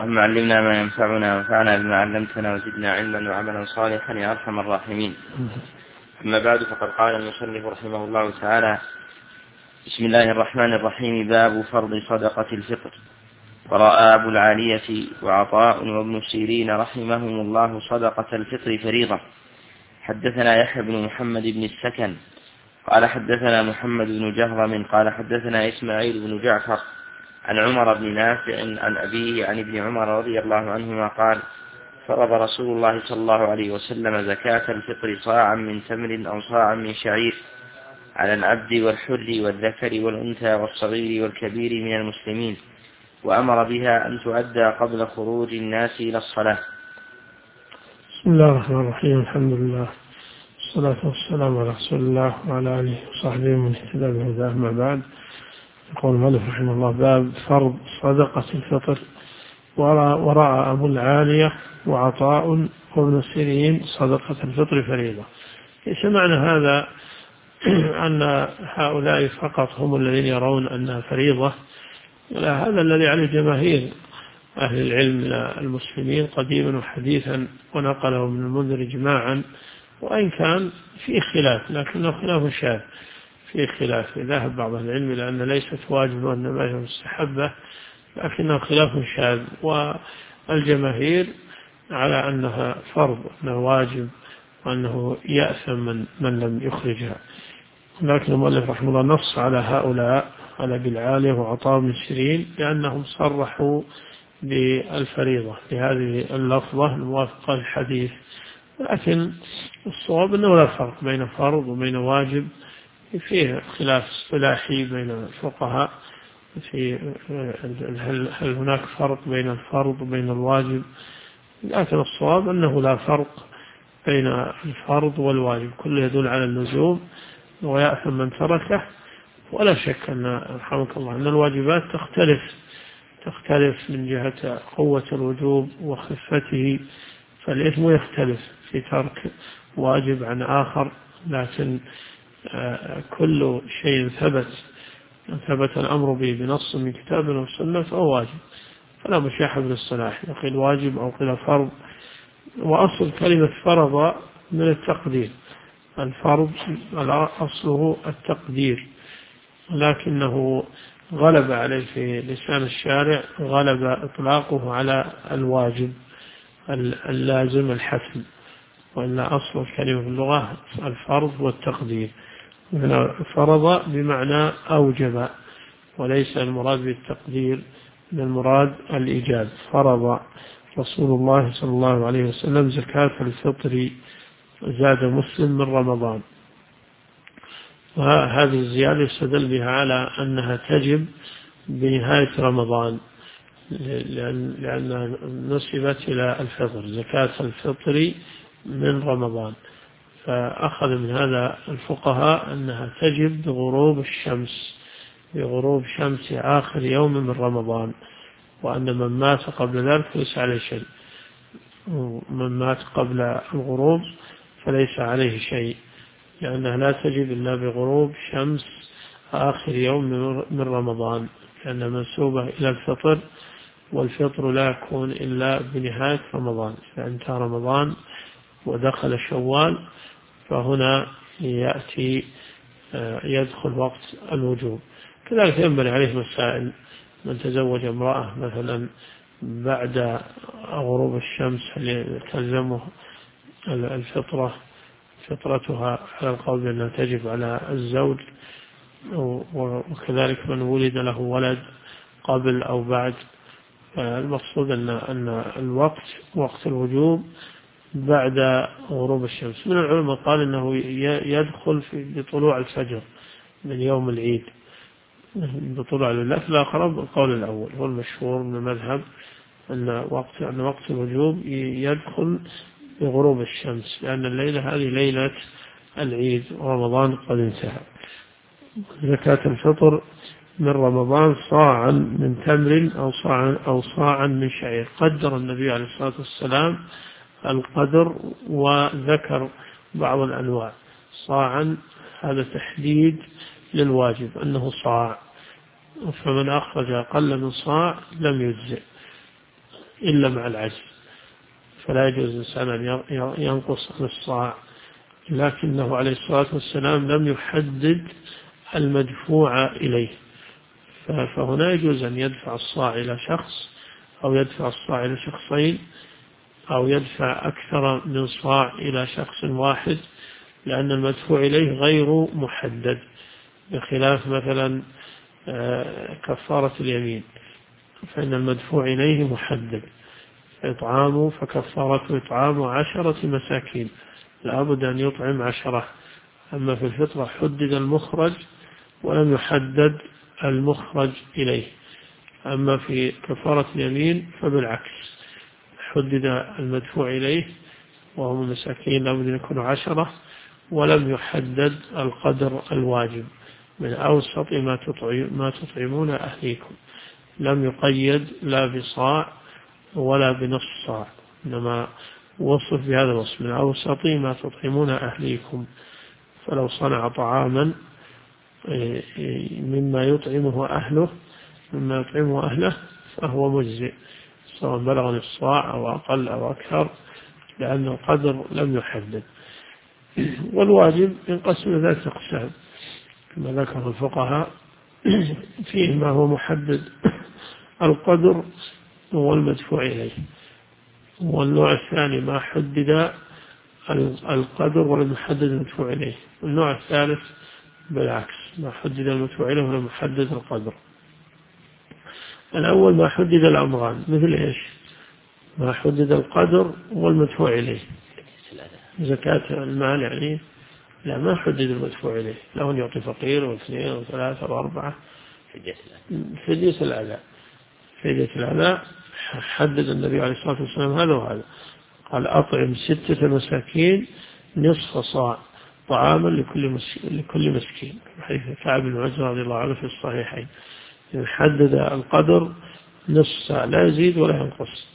اللهم علمنا ما ينفعنا وانفعنا بما علمتنا وزدنا علما وعملا صالحا يا أرحم الراحمين. أما بعد، فقد قال المصنف رحمه الله تعالى: بسم الله الرحمن الرحيم. باب فرض صدقة الفطر. ورأى أبو العالية وعطاء وابن سيرين رحمهم الله صدقة الفطر فريضة. حدثنا يحيى بن محمد بن السكن قال حدثنا محمد بن جهرم قال حدثنا إسماعيل بن جعفر عن عمر بن نافع عن أبيه عن ابن عمر رضي الله عنهما قال: فرض رسول الله صلى الله عليه وسلم زكاة الفطر صاعا من تمر أو صاعا من شعير على العبد والحر والذكر والأنثى والصغير والكبير من المسلمين، وأمر بها أن تؤدى قبل خروج الناس إلى الصلاة. بسم الله الرحمن الرحيم. الحمد لله والصلاة والسلام على رسول الله وعلى آله وصحبه ومن اهتدى بهداه. أما بعد، يقول المؤلف رحمه الله: باب فرض صدقة الفطر. ورأى أبو العالية وعطاء وابن سيرين صدقة الفطر فريضة. ليس معنى هذا أن هؤلاء فقط هم الذين يرون أنها فريضة، لا، هذا الذي عليه جماهير أهل العلم المسلمين قديما وحديثا، ونقله من المنذر إجماعا، وإن كان في خلاف لكنه خلاف شاذ. في خلاف، ذهب بعض العلم إلى أن ليست واجب وأنما هي مستحبة، لكنه خلاف شاذ، والجماهير على أنها فرض، أنه واجب، وأنه يأثم من لم يخرجها. لكن المؤلف رحمه الله نص على هؤلاء، على أبي العالية وعطاء بن سيرين، لأنهم صرحوا بالفريضة بهذه اللفظة الموافقة للحديث. لكن الصواب أنه لا فرق بين فرض وبين واجب، فيه خلاف اصطلاحي بين الفقهاء في هل هناك فرق بين الفرض وبين الواجب، لكن الصواب أنه لا فرق بين الفرض والواجب، كله يدل على اللزوم ويأثم من تركه. ولا شك أن رحمك الله أن الواجبات تختلف من جهة قوة الوجوب وخفته، فالإثم يختلف في ترك واجب عن آخر، لكن كل شيء ثبت الأمر به بنص من كتاب وسنة فهو واجب، فلا مشاحة بالاصطلاح، قيل واجب أو قيل فرض. وأصل كلمة فرض من التقدير، الفرض أصله التقدير، لكنه غلب عليه في لسان الشارع، غلب إطلاقه على الواجب اللازم الحتم، وإن أصل الكلمة في اللغة الفرض والتقدير. فرض بمعنى أوجب، وليس المراد بالتقدير، من المراد الإيجاب. فرض رسول الله صلى الله عليه وسلم زكاة الفطر، زاد مسلم، من رمضان. وهذه الزيادة يستدل بها على أنها تجب بنهاية رمضان، لأنها نسبت إلى الفطر، زكاة الفطر من رمضان. فأخذ من هذا الفقهاء أنها تجب بغروب شمس آخر يوم من رمضان، وأن من مات قبل ذلك ليس عليه شيء، من مات قبل الغروب فليس عليه شيء، لأنها لا تجب إلا بغروب شمس آخر يوم من رمضان، لأنها منسوبة إلى الفطر، والفطر لا يكون إلا بنهاية رمضان. فانتهى رمضان ودخل شوال، فهنا يدخل وقت الوجوب. كذلك ينبني عليه مسائل: من تزوج امرأة مثلا بعد غروب الشمس هل تلزمه فطرتها على القول بأنها تجب على الزوج، وكذلك من ولد له ولد قبل أو بعد. المقصود أن الوقت وقت الوجوب بعد غروب الشمس. من العلماء قال أنه يدخل بطلوع الفجر من يوم العيد، بطلوع الليل. الآخر القول الأول هو المشهور من المذهب، أن وقت الوجوب يدخل بغروب الشمس، لأن الليلة هذه ليلة العيد ورمضان قد انتهى. زكاة الفطر من رمضان صاعا من تمر أو صاعا من شعير. قدر النبي عليه الصلاة والسلام القدر وذكر بعض الأنواع. صاعا هذا تحديد للواجب أنه صاع، فمن أخرج أقل من صاع لم يجزئ. إلا مع العجز، فلا يجوز الإنسان أن ينقص عن الصاع، لكنه عليه الصلاة والسلام لم يحدد المدفوع إليه، فهنا يجوز أن يدفع الصاع إلى شخص أو يدفع الصاع إلى شخصين أو يدفع أكثر من صاع إلى شخص واحد، لأن المدفوع إليه غير محدد، بخلاف مثلا كفارة اليمين، فإن المدفوع إليه محدد، إطعام فكفارته إطعام 10 مساكين، لابد أن يطعم 10. أما في الفطرة حدد المخرج ولم يحدد المخرج إليه. أما في كفارة اليمين فبالعكس، حدد المدفوع إليه وهم المساكين لابد أن يكونوا 10، ولم يحدد القدر الواجب من أوسط ما تطعمون أهليكم، لم يقيد لا بصاع ولا بنصف صاع، إنما وصف بهذا الوصف من أوسط ما تطعمون أهليكم. فلو صنع طعاما مما يطعمه أهله فهو مجزئ، سواء بلغ نصف صاع أو أقل أو أكثر، لأن القدر لم يحدد. والواجب ينقسم إلى 3 أقسام كما ذكر الفقهاء، فيه ما هو محدد القدر والمدفوع إليه، والنوع الثاني ما حدد القدر ولم يحدد المدفوع إليه، والنوع الثالث بالعكس ما حدد المدفوع إليه ولم يحدد القدر. الأول ما حدد الأمران، مثل إيش؟ ما حدد القدر والمدفوع إليه، زكاة المال يعني لا، ما حدد المدفوع إليه، له أن يعطي فقير واثنين وثلاثة وأربعة. فدية الأذى حدد النبي عليه الصلاة والسلام هذا وهذا، قال أطعم 6 مساكين نصف صاع طعاما لكل مسكين، حيث كعب بن عجرة رضي الله عنه في الصحيحين، حدد القدر نصف صاع لا يزيد ولا ينقص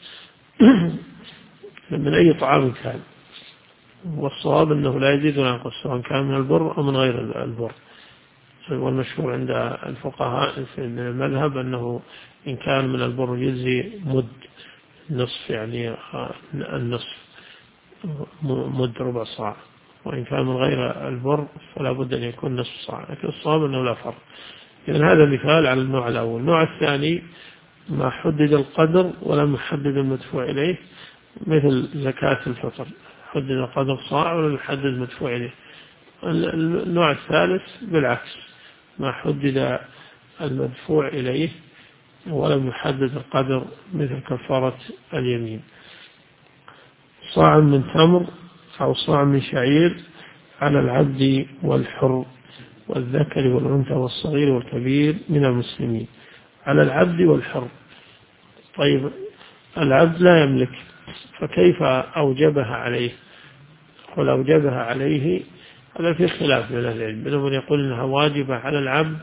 من أي طعام كان، والصواب أنه لا يزيد ولا ينقص سواء كان من البر أو من غير البر. والمشهور عند الفقهاء في المذهب أنه إن كان من البر يجزي مد نصف، يعني النصف مد ربع صاع، وإن كان من غير البر فلا بد أن يكون نصف صاع، لكن الصواب أنه لا فرق. إذن هذا مثال على النوع الأول. النوع الثاني ما حدد القدر ولم يحدد المدفوع إليه، مثل زكاة الفطر، حدد القدر صاع ولم يحدد المدفوع إليه. النوع الثالث بالعكس، ما حدد المدفوع إليه ولم يحدد القدر، مثل كفارة اليمين. صاع من تمر أو صاع من شعير على العبد والحر والذكر والأنثى والصغير والكبير من المسلمين، على العبد والحر. طيب العبد لا يملك، فكيف أوجبها عليه؟ قل أوجبها عليه، هذا في خلاف من العلم، منهم من يقول إنها واجبة على العبد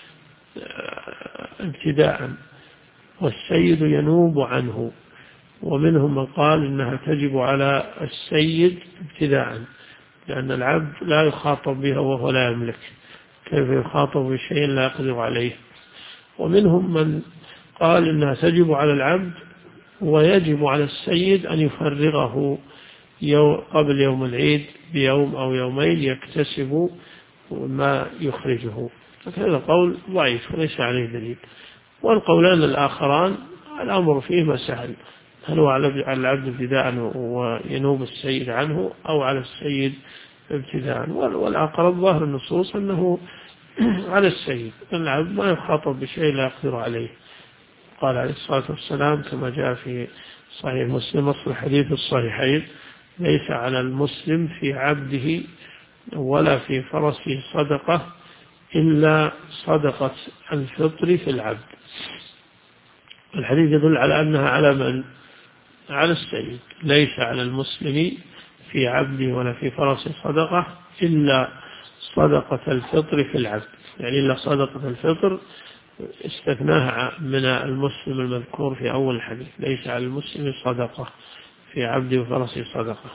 ابتداء والسيد ينوب عنه، ومنهم من قال إنها تجب على السيد ابتداء، لأن العبد لا يخاطب بها وهو لا يملك، كيف يخاطب بشيء لا يقدر عليه. ومنهم من قال إنها تجب على العبد ويجب على السيد أن يفرغه قبل يوم العيد بيوم أو يومين يكتسب ما يخرجه، هذا قول ضعيف وليس عليه دليل. والقولان الآخران الأمر فيهما سهل، هل هو على العبد ابتداء وينوب السيد عنه، أو على السيد ابتداء. والأقرب ظاهر النصوص أنه على السيد، العبد ما يخاطب بشيء لا يقدر عليه. قال عليه الصلاة والسلام كما جاء في صحيح مسلم أصل الحديث الصحيحين: ليس على المسلم في عبده ولا في فرسه صدقة إلا صدقة الفطر في العبد. الحديث يدل على أنها على من؟ على السيد. ليس على المسلم في عبده ولا في فرسه صدقة إلا صدقة الفطر في العبد، يعني إلا صدقة الفطر استثناها من المسلم المذكور في أول الحديث: ليس على المسلم صدقة في عبده وفرسه صدقة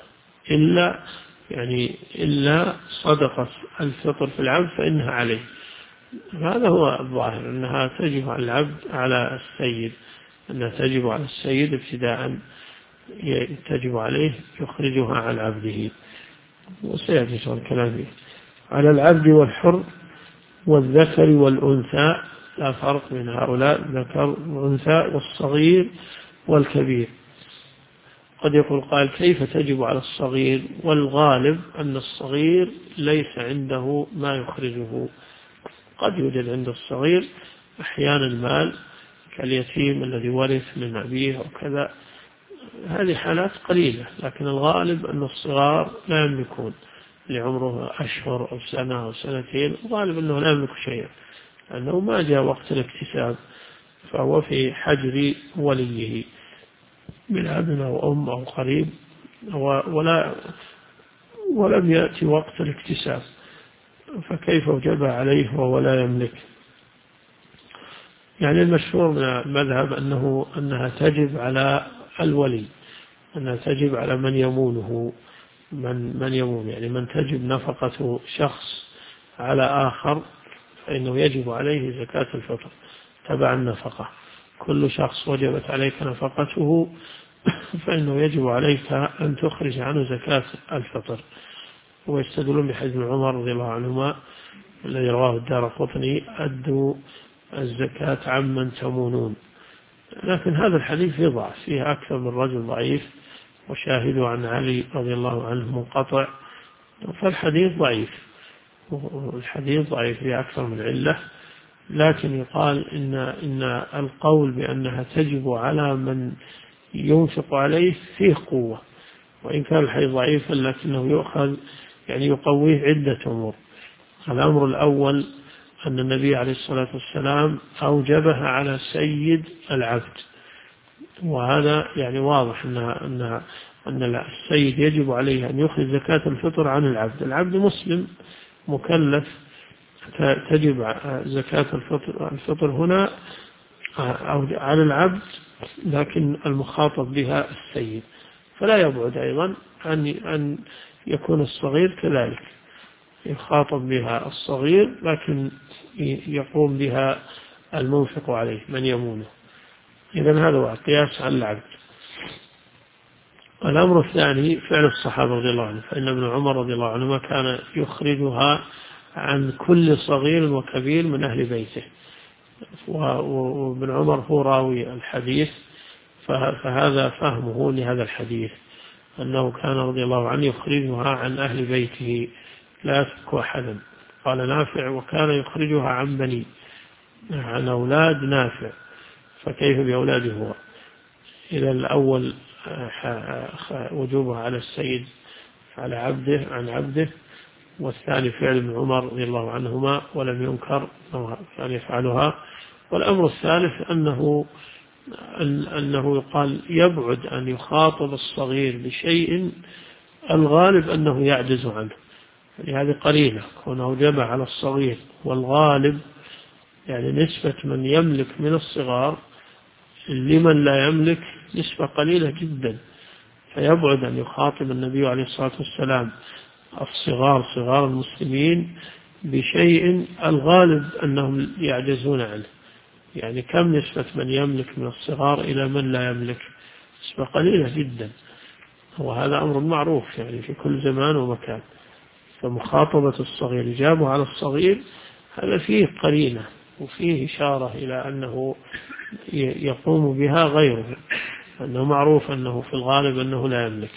إلا صدقة الفطر في العبد فإنها عليه. هذا هو الظاهر، أنها تجب على العبد على السيد. أنها تجب على السيد ابتداء، تجب عليه يخرجها عن عبده، وسيأتي الكلام فيه. على العبد والحر والذكر والأنثى، لا فرق بين هؤلاء، ذكر والأنثى والصغير والكبير. قد يقول قال كيف تجب على الصغير؟ والغالب أن الصغير ليس عنده ما يخرجه. قد يوجد عند الصغير أحيانا المال كاليتيم الذي ورث من أبيه وكذا، هذه حالات قليلة، لكن الغالب أن الصغار لا يملكون، لعمره أشهر أو سنة أو سنتين، الغالب أنه لا يملك شيئا، لأنه ما جاء وقت الاكتساب، فهو في حجر وليه من أب أو أم أو قريب، ولم يأتي وقت الاكتساب، فكيف وجب عليه وهو لا يملك؟ يعني المشهور من المذهب أنها تجب على الولي، أنها تجب على من يمونه، من يمون، يعني من تجب نفقة شخص على آخر فإنه يجب عليه زكاة الفطر تبع النفقة. كل شخص وجبت عليك نفقته فإنه يجب عليك أن تخرج عنه زكاة الفطر. ويستدلون بحديث عمر رضي الله عنهما الذي رواه الدارقطني: أدوا الزكاة عمن تمونون. لكن هذا الحديث فيه ضعف، فيه أكثر من رجل ضعيف، وشاهده عن علي رضي الله عنه منقطع، فالحديث ضعيف، والحديث ضعيف فيه أكثر من علة. لكن يقال إن القول بأنها تجب على من ينفق عليه فيه قوة، وإن كان الحديث ضعيفا لكنه يؤخذ يعني يقويه عدة أمور. الأمر الأول أن النبي عليه الصلاة والسلام أوجبها على سيد العبد، وهذا يعني واضح أن السيد يجب عليه أن يخرج زكاة الفطر عن العبد. العبد مسلم مكلف، تجب زكاة الفطر هنا على العبد، لكن المخاطب بها السيد، فلا يبعد أيضا أن يكون الصغير كذلك، يخاطب بها الصغير لكن يقوم بها المنفق عليه من يمونه. إذن هذا هو القياس على العبد. الأمر الثاني فعل الصحابة رضي الله عنهم، فإن ابن عمر رضي الله عنهما كان يخرجها عن كل صغير وكبير من أهل بيته، وابن عمر هو راوي الحديث، فهذا فهمه لهذا الحديث، أنه كان رضي الله عنه يخرجها عن أهل بيته لا يترك أحدا. قال نافع: وكان يخرجها عن بني، عن أولاد نافع، فكيف بأولاده هو؟ إلى الأول وجوبها على السيد على عبده عن عبده، والثاني فعل ابن عمر رضي الله عنهما ولم ينكر أن يفعلها. والأمر الثالث أنه يقال يبعد أن يخاطب الصغير بشيء الغالب أنه يعجز عنه، هذه قليلة كونه جمع على الصغير، والغالب يعني نسبة من يملك من الصغار لمن لا يملك نسبة قليلة جدا، فيبعد أن يخاطب النبي عليه الصلاة والسلام صغار المسلمين بشيء الغالب أنهم يعجزون عنه. يعني كم نسبة من يملك من الصغار إلى من لا يملك؟ نسبة قليلة جدا، وهذا أمر معروف يعني في كل زمان ومكان. فمخاطبة الصغير إجابة على الصغير هذا فيه قرينة وفيه إشارة إلى أنه يقوم بها غيره، أنه معروف أنه في الغالب أنه لا يملك.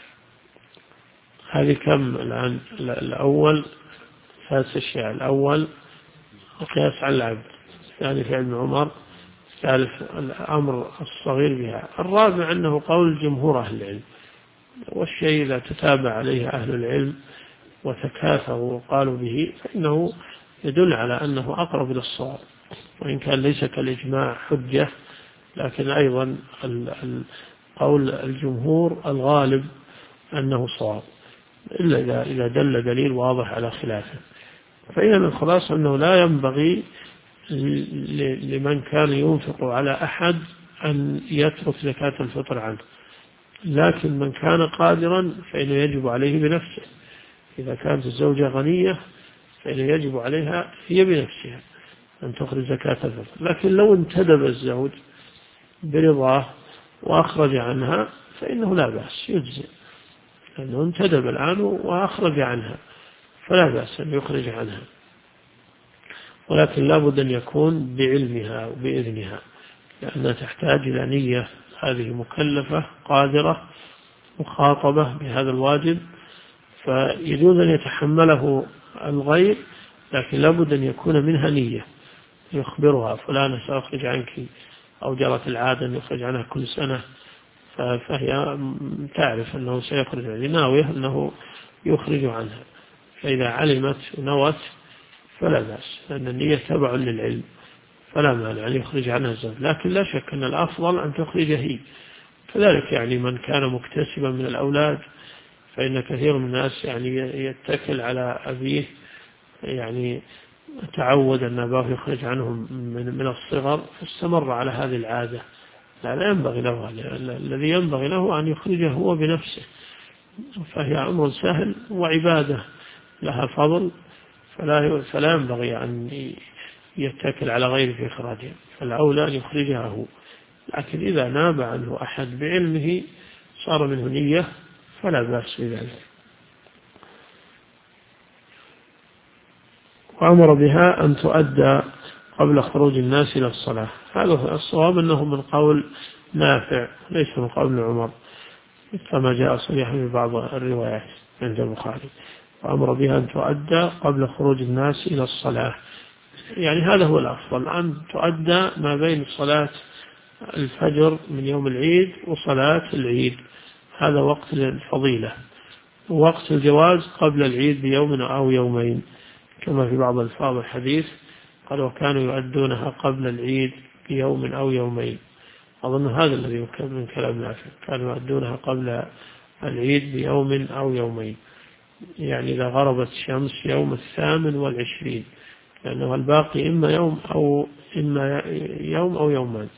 هذه كم الآن؟ الأول ثلاث أشياء: الأول القياس على العبد، الثاني فعل ابن عمر، الثالث الأمر الصغير بها، الرابع أنه قول جمهور أهل العلم، والشيء إذا تتابع عليه أهل العلم وتكاثروا وقالوا به فإنه يدل على أنه أقرب إلى الصواب، وإن كان ليس كالإجماع حجة، لكن أيضا قول الجمهور الغالب أنه صواب، إلا إذا دل دليل واضح على خلافه. فإذا الخلاصة أنه لا ينبغي لمن كان ينفق على أحد أن يترك زكاة الفطر عنه، لكن من كان قادرا فإنه يجب عليه بنفسه. إذا كانت الزوجة غنية فإنه يجب عليها هي بنفسها أن تخرج زكاة الفطر. لكن لو انتدب الزوج برضاه وأخرج عنها فإنه لا بأس يجزئ، لأنه انتدب الآن وأخرج عنها فلا بأس أن يخرج عنها، ولكن لا بد أن يكون بعلمها وبإذنها، لأنها تحتاج إلى نية. هذه مكلفة قادرة مخاطبة بهذا الواجب، فيجوز أن يتحمله الغير، لكن لا بد أن يكون منها نية، يخبرها فلانة سأخرج عنك، أو جرت العادة أن يخرج عنها كل سنة، فهي تعرف أنه سيخرج عنها، ناوية أنه يخرج عنها، فإذا علمت ونوت فلا بأس، لأن النية تبع للعلم، فلا مانع أن يخرج عنها الزوج. لكن لا شك أن الأفضل أن تخرج هي. كذلك يعني من كان مكتسبا من الأولاد، فإن كثير من الناس يعني يتكل على أبيه، يعني تعود أن أباه يخرج عنهم من الصغر، فاستمر على هذه العادة. لا ينبغي له، الذي ينبغي له أن يخرجه هو بنفسه، فهي أمر سهل وعبادة لها فضل، فلا ينبغي أن يتكل على غيره في إخراجها، فالأولى أن يخرجها هو. لكن إذا ناب عنه أحد بعلمه صار منه نية فلا بأس بذلك. وأمر بها أن تؤدى قبل خروج الناس إلى الصلاة. هذا الصواب أنه من قول نافع ليس من قول عمر، كما جاء صريحا في بعض الروايات عند البخاري. وأمر بها أن تؤدى قبل خروج الناس إلى الصلاة، يعني هذا هو الأفضل، أن تؤدى ما بين صلاة الفجر من يوم العيد وصلاة العيد، هذا وقت الفضيلة. ووقت الجواز قبل العيد بيوم أو يومين، كما في بعض الفاظ الحديث قال وكانوا يؤدونها قبل العيد بيوم أو يومين. أظن هذا الذي من كلام نافع، كانوا يؤدونها قبل العيد بيوم أو يومين، يعني إذا غربت الشمس يوم 28، لأنه الباقي إما يوم أو يومان،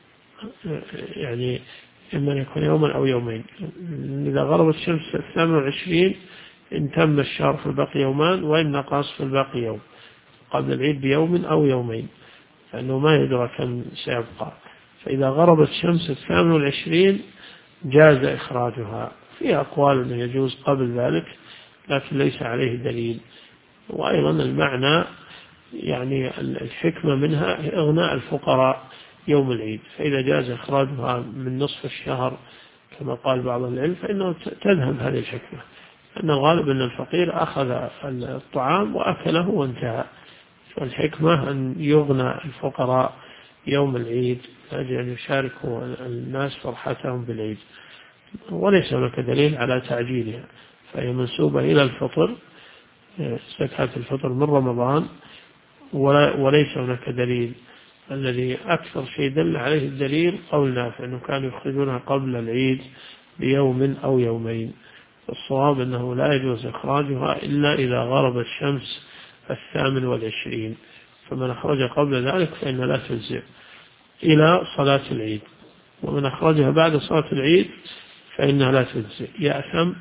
يعني إما يكون يوما أو يومين. إذا غربت الشمس 28 إن تم الشهر في الباقي يومان، وإن نقص في الباقي يوم، قبل العيد بيوم أو يومين، لأنه ما يدرى كم سيبقى. فإذا غربت الشمس 28 جاز إخراجها. في أقوال أنه يجوز قبل ذلك، لكن ليس عليه دليل. وأيضا المعنى يعني الحكمة منها إغناء الفقراء يوم العيد، فإذا جاز إخراجها من نصف الشهر كما قال بعض العلم فإنه تذهب هذه الحكمة، أن الغالب أن الفقير أخذ الطعام وأكله وانتهى، فالحكمة أن يغنى الفقراء يوم العيد لأجل أن يشاركوا الناس فرحتهم بالعيد. وليس هناك دليل على تعجيلها، فهي منسوبة إلى الفطر، زكاة الفطر من رمضان، وليس هناك دليل. الذي أكثر شيء دل عليه الدليل قول نافع أنه كانوا يخرجونها قبل العيد بيوم أو يومين. الصواب أنه لا يجوز إخراجها إلا إذا غربت الشمس 28، فمن أخرج قبل ذلك فإن لا تجزئ إلى صلاة العيد، ومن أخرجها بعد صلاة العيد فإنها لا تجزئ، يأثم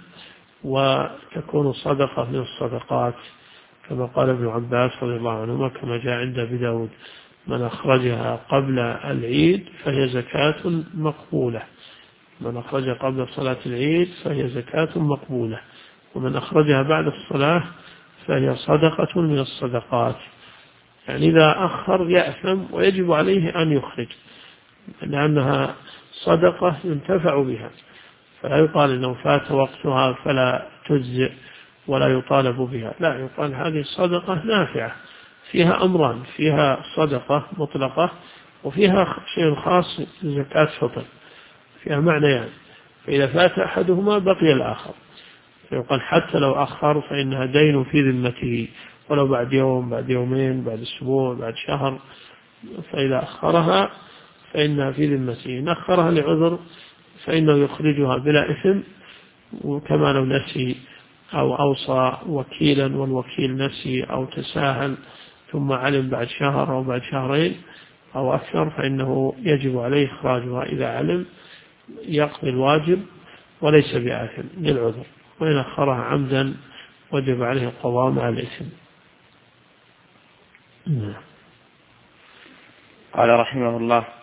وتكون صدقة من الصدقات، كما قال ابن عباس رضي الله عنهما كما جاء عند أبي داود من أخرجها قبل العيد فهي زكاة مقبولة، من أخرجها قبل صلاة العيد فهي زكاة مقبولة، ومن أخرجها بعد الصلاة فهي صدقة من الصدقات. يعني إذا أخر يأثم ويجب عليه أن يخرج، لأنها صدقة ينتفع بها، فلا يقال إنه فات وقتها فلا تجزئ ولا يطالب بها، لا، يقال هذه صدقة نافعة فيها أمران، فيها صدقة مطلقة وفيها شيء خاص زكاة فطر، فيها معنيان، فإذا فات أحدهما بقي الآخر، فيقال حتى لو أخر فإنها دين في ذمته، ولو بعد يوم بعد يومين بعد أسبوع بعد شهر، فإذا أخرها فإنها في ذمته، إن أخرها لعذر فإنه يخرجها بلا إثم، وكما لو نسي أو أوصى وكيلا والوكيل نسي أو تساهل ثم علم بعد شهر أو بعد شهرين أو أكثر فإنه يجب عليه إخراجها إذا علم، يقضي الواجب وليس بآثم للعذر، وإن أخرها عمدا وجب عليه القضاء مع الإثم. قال رحمه الله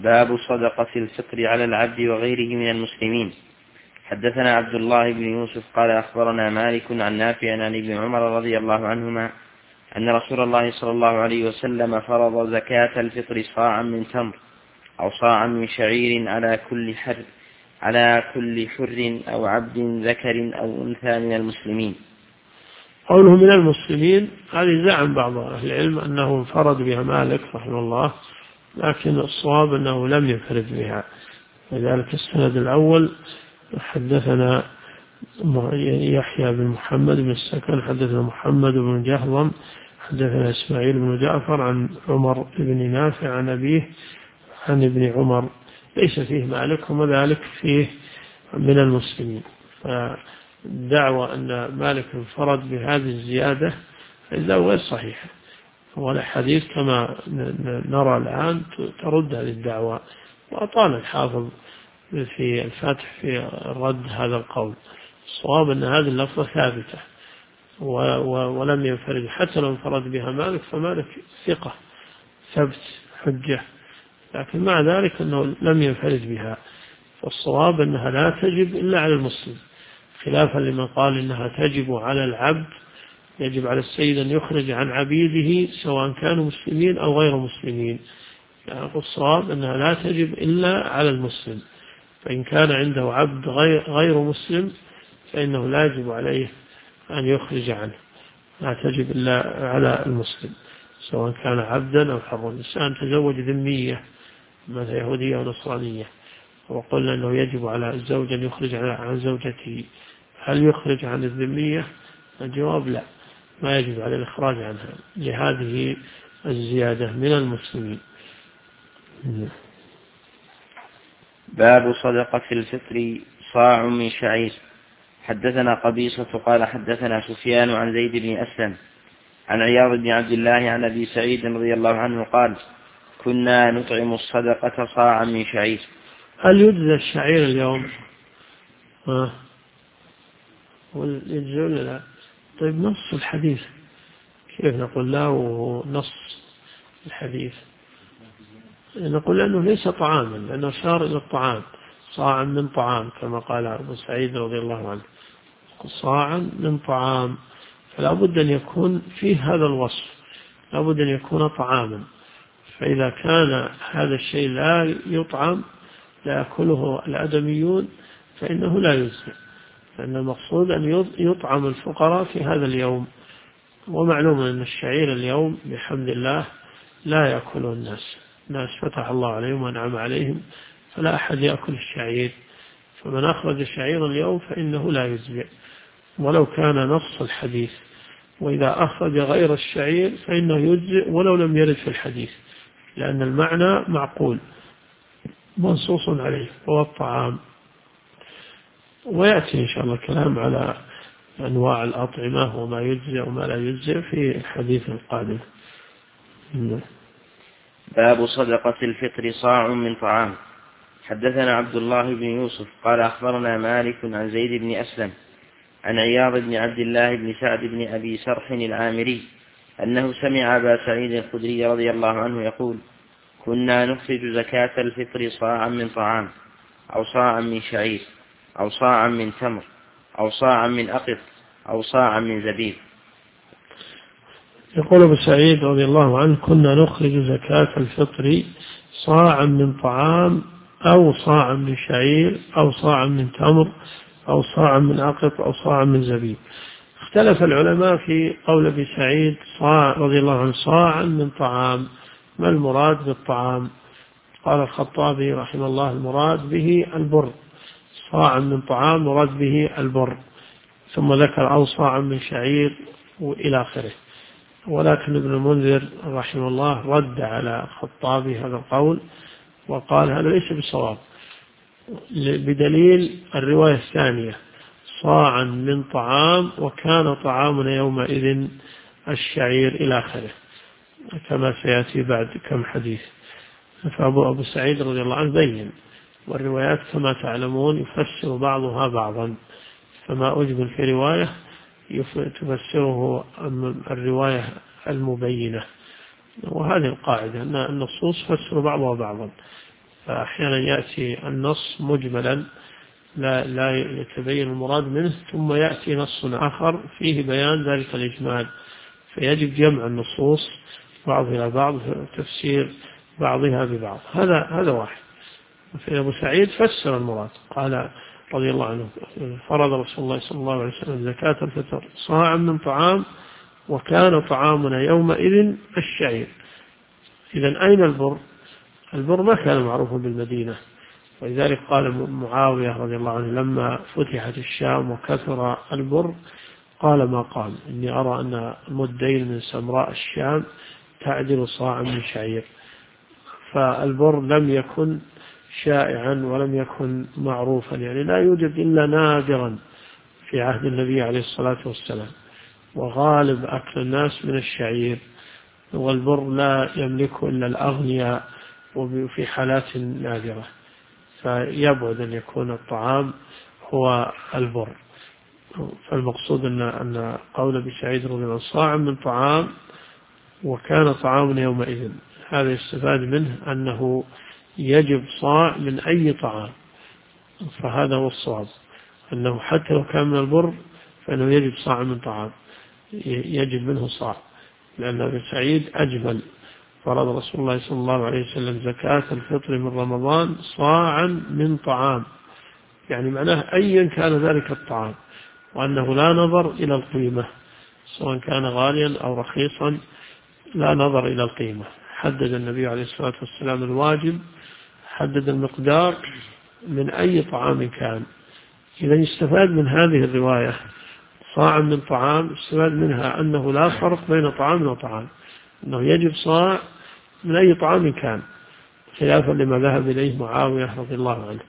باب صدقة الفطر على العبد وغيره من المسلمين. حدثنا عبد الله بن يوسف قال أخبرنا مالك عن نافع عن ابن عمر رضي الله عنهما أن رسول الله صلى الله عليه وسلم فرض زكاة الفطر صاعا من تمر أو صاعا من شعير على كل حر أو عبد ذكر أو أنثى من المسلمين. قوله من المسلمين هذه زعم بعض أهل العلم أنه انفرد بها مالك رحمه الله، لكن الصواب أنه لم ينفرد بها. لذلك السند الأول حدثنا يحيى بن محمد بن السكن حدثنا محمد بن جهضم حدثنا إسماعيل بن جعفر عن عمر بن نافع عن أبيه عن ابن عمر، ليس فيه مالك وذلك فيه من المسلمين. فالدعوة أن مالك انفرد بهذه الزيادة إذا غير صحيحة، والحديث كما نرى الآن ترد هذه الدعوة. وأطال الحافظ في الفتح في رد هذا القول. الصواب أن هذه اللفظة ثابتة ولم ينفرد، حتى لو انفرد بها مالك فمالك ثقة ثبت حجة، لكن مع ذلك أنه لم ينفرد بها. فالصواب أنها لا تجب إلا على المسلم، خلافا لمن قال إنها تجب على العبد، يجب على السيد أن يخرج عن عبيده سواء كانوا مسلمين أو غير مسلمين. يعني الصواب أنها لا تجب إلا على المسلم، فإن كان عنده عبد غير مسلم فإنه لا يجب عليه أن يخرج عنه، لا تجب إلا على المسلم سواء كان عبدا أو حرا. الإنسان تزوج ذمية مثل يهودية أو نصرانية وقلنا أنه يجب على الزوج أن يخرج عن زوجته، هل يخرج عن الذمية؟ الجواب لا، ما يجب على الإخراج عنها لهذه الزيادة من المسلمين. باب صدقة الفطر صاع من شعير. حدثنا قبيصة قال حدثنا سفيان عن زيد بن أسلم عن عياض بن عبد الله عن أبي سعيد رضي الله عنه قال كنا نطعم الصدقة صاعا من شعير. هل يجزى الشعير اليوم؟ يجزى ولا لا؟ طيب نص الحديث كيف نقول لا ونص الحديث؟ نقول لأنه ليس طعاما، لأنه أشار إلى الطعام، صاعا من طعام كما قال أبو سعيد رضي الله عنه، صاعا من طعام، فلا بد أن يكون فيه هذا الوصف، لا بد أن يكون طعاما. فإذا كان هذا الشيء لا يطعم لا يأكله الآدميون فإنه لا يجزي، لأن المقصود أن يطعم الفقراء في هذا اليوم. ومعلوم أن الشعير اليوم بحمد الله لا يأكله الناس فتح الله عليهم وأنعم عليهم، فلا أحد يأكل الشعير، فمن أخرج الشعير اليوم فإنه لا يجزي ولو كان نص الحديث. وإذا أخرج غير الشعير فإنه يجزي ولو لم يرد في الحديث، لأن المعنى معقول منصوص عليه هو الطعام. ويأتي إن شاء الله الكلام على أنواع الأطعمة وما يجزي وما لا يجزي في الحديث القادم. باب صدقة الفطر صاع من طعام. حدثنا عبد الله بن يوسف قال أخبرنا مالك عن زيد بن أسلم عن عياض بن عبد الله بن سعد بن أبي سرح العامري أنه سمع أبا سعيد الخدري رضي الله عنه يقول كنا نخرج زكاة الفطر صاعا من طعام أو صاعا من شعير أو صاعا من تمر أو صاعا من أقط أو صاعا من زبيب. يقول أبو سعيد رضي الله عنه كنا نخرج زكاة الفطر صاعا من طعام أو صاعا من شعير أو صاعا من تمر أو صاعا من أقط أو صاعا من زبيب. اختلف العلماء في قول أبي سعيد رضي الله عنه صاعا من طعام، ما المراد بالطعام؟ قال الخطابي رحمه الله المراد به البر، صاعا من طعام مراد به البر، ثم ذكر أو صاعا من شعير وإلى آخره. ولكن ابن المنذر رحمه الله رد على الخطابي هذا القول وقال هذا ليس بصواب، بدليل الرواية الثانية صاعا من طعام وكان طعامنا يومئذ الشعير إلى آخره، كما سيأتي بعد كم حديث. فأبو سعيد رضي الله عنه بين، والروايات كما تعلمون يفسر بعضها بعضا، فما أجمل في رواية تفسره الرواية المبينة، وهذه القاعدة أن النصوص تفسر بعضها بعضا، فأحيانا يأتي النص مجملا لا يتبين المراد منه، ثم يأتي نص آخر فيه بيان ذلك الإجمال، فيجب جمع النصوص بعض إلى بعض، تفسير بعضها ببعض. هذا واحد. في أبو سعيد فسر المراد، قال رضي الله عنه: فرض رسول الله صلى الله عليه وسلم زكاة الفطر صاعا من طعام، وكان طعامنا يومئذ الشعير. إذن أين البر؟ البر ما كان معروفا بالمدينة، ولذلك قال معاوية رضي الله عنه لما فتحت الشام وكثر البر قال ما قال: إني أرى أن مدين من سمراء الشام تعدل صاعا من شعير. فالبر لم يكن شائعا ولم يكن معروفا، يعني لا يوجد إلا نادرا في عهد النبي عليه الصلاة والسلام، وغالب أكل الناس من الشعير، والبر لا يملكه إلا الأغنياء وفي حالات نادرة، فيبعد أن يكون الطعام هو البر. فالمقصود أن قول أبي سعيد رضي الله عنه صاع من طعام وكان طعامنا يومئذ، هذا يستفاد منه أنه يجب صاع من أي طعام، فهذا هو الصواب، أنه حتى لو كان من البر فإنه يجب صاع من طعام، يجب منه صاع، لأن أبي سعيد أجمل: فرض رسول الله صلى الله عليه وسلم زكاة الفطر من رمضان صاعا من طعام، يعني معناه أيا كان ذلك الطعام، وأنه لا نظر إلى القيمة، سواء كان غاليا أو رخيصا، لا نظر إلى القيمة. حدد النبي عليه الصلاة والسلام الواجب، حدد المقدار من أي طعام كان. إذا يستفاد من هذه الرواية صاع من طعام، يستفاد منها أنه لا فرق بين طعام وطعام، أنه يجب صاع من أي طعام كان، خلافا لما ذهب إليه معاوية رضي الله عنه،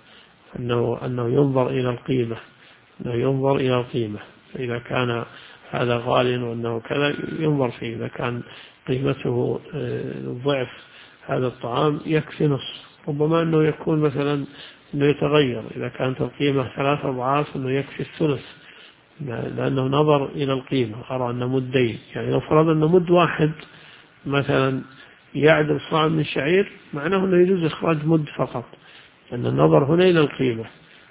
أنه ينظر إلى القيمة، أنه ينظر إلى القيمة، فإذا كان هذا غالي وأنه كذا ينظر فيه، إذا كان قيمته ضعف هذا الطعام يكفي نصف، ربما أنه يكون مثلا أنه يتغير، إذا كانت القيمة 3 أضعاف أنه يكفي الثلث، لأنه نظر إلى القيمة، أرى أن مدين، يعني لو فرض أن مد واحد مثلا يعدل صاع من شعير، معناه أنه يجوز إخراج مد فقط، لأن النظر هنا إلى القيمة.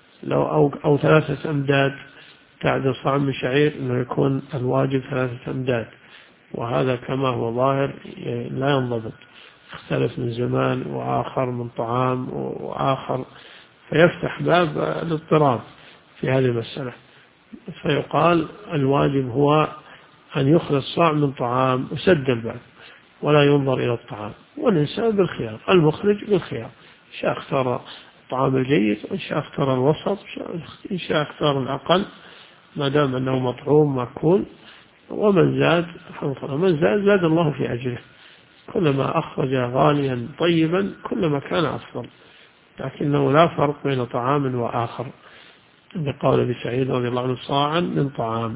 لو أو 3 أمداد تعدل صاع من شعير، أنه يكون الواجب 3 أمداد، وهذا كما هو ظاهر لا ينضبط، اختلف من زمان وآخر من طعام وآخر، فيفتح باب الاضطراب في هذه المسألة. فيقال الواجب هو أن يخرج صاع من طعام وسد الباب، ولا ينظر إلى الطعام، والإنسان بالخيار، المخرج بالخيار، شاء اختار الطعام الجيد، وإن شاء اختار الوسط، إن شاء اختار الأقل، ما دام أنه مطعوم مأكول. ومن زاد زاد الله في أجره، كلما أخرج غاليا طيبا كلما كان أفضل، لكنه لا فرق بين طعام وآخر، بقول أبي سعيد رضي الله عنه صاعا من طعام.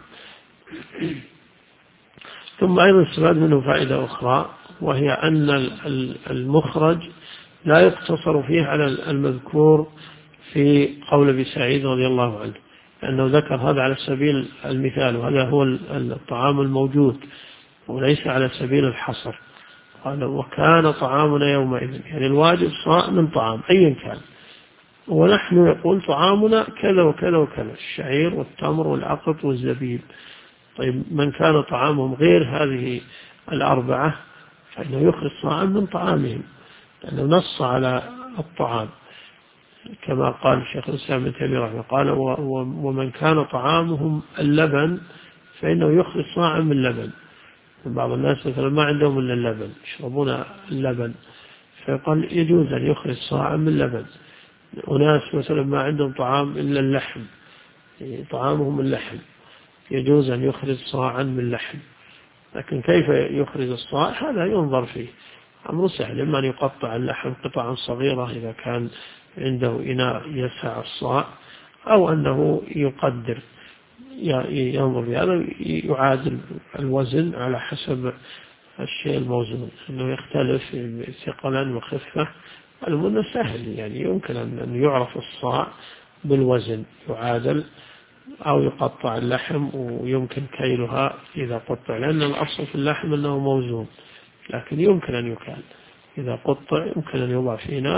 ثم أيضا استفاد منه فائدة أخرى، وهي أن المخرج لا يقتصر فيه على المذكور في قول أبي سعيد رضي الله عنه، لأنه ذكر هذا على سبيل المثال، وهذا هو الطعام الموجود وليس على سبيل الحصر. قال: وكان طعامنا يومئذ، يعني الواجب صاع من طعام أيا كان، ونحن يقول طعامنا كذا وكذا وكذا، الشعير والتمر والعقط والزبيب. طيب من كان طعامهم غير هذه 4 فإنه يخرج صاعا من طعامهم، لأنه نص على الطعام، كما قال الشيخ الإسلام ابن تيمية رحمه الله، قال: ومن كان طعامهم اللبن فإنه يخرج صاعا من لبن. بعض الناس مثلا ما عندهم إلا اللبن، يشربون اللبن، فيقال يجوز أن يخرج صاعا من لبن. أناس مثلا ما عندهم طعام إلا اللحم، طعامهم اللحم، يجوز أن يخرج صاعا من لحم. لكن كيف يخرج الصاع؟ هذا ينظر فيه، أمر سهل، إما أن يقطع اللحم قطعا صغيرة إذا كان عنده إناء يسع الصاع، أو أنه يقدر، ينظر بهذا، يعادل الوزن على حسب الشيء الموزون، أنه يختلف ثقلا وخفة. المنة سهل، يعني يمكن أن يعرف الصاع بالوزن، يعادل، أو يقطع اللحم ويمكن كيلها إذا قطع، لأن الأصل في اللحم أنه موزون، لكن يمكن أن يكال إذا قطع، يمكن أن يوضع في إناء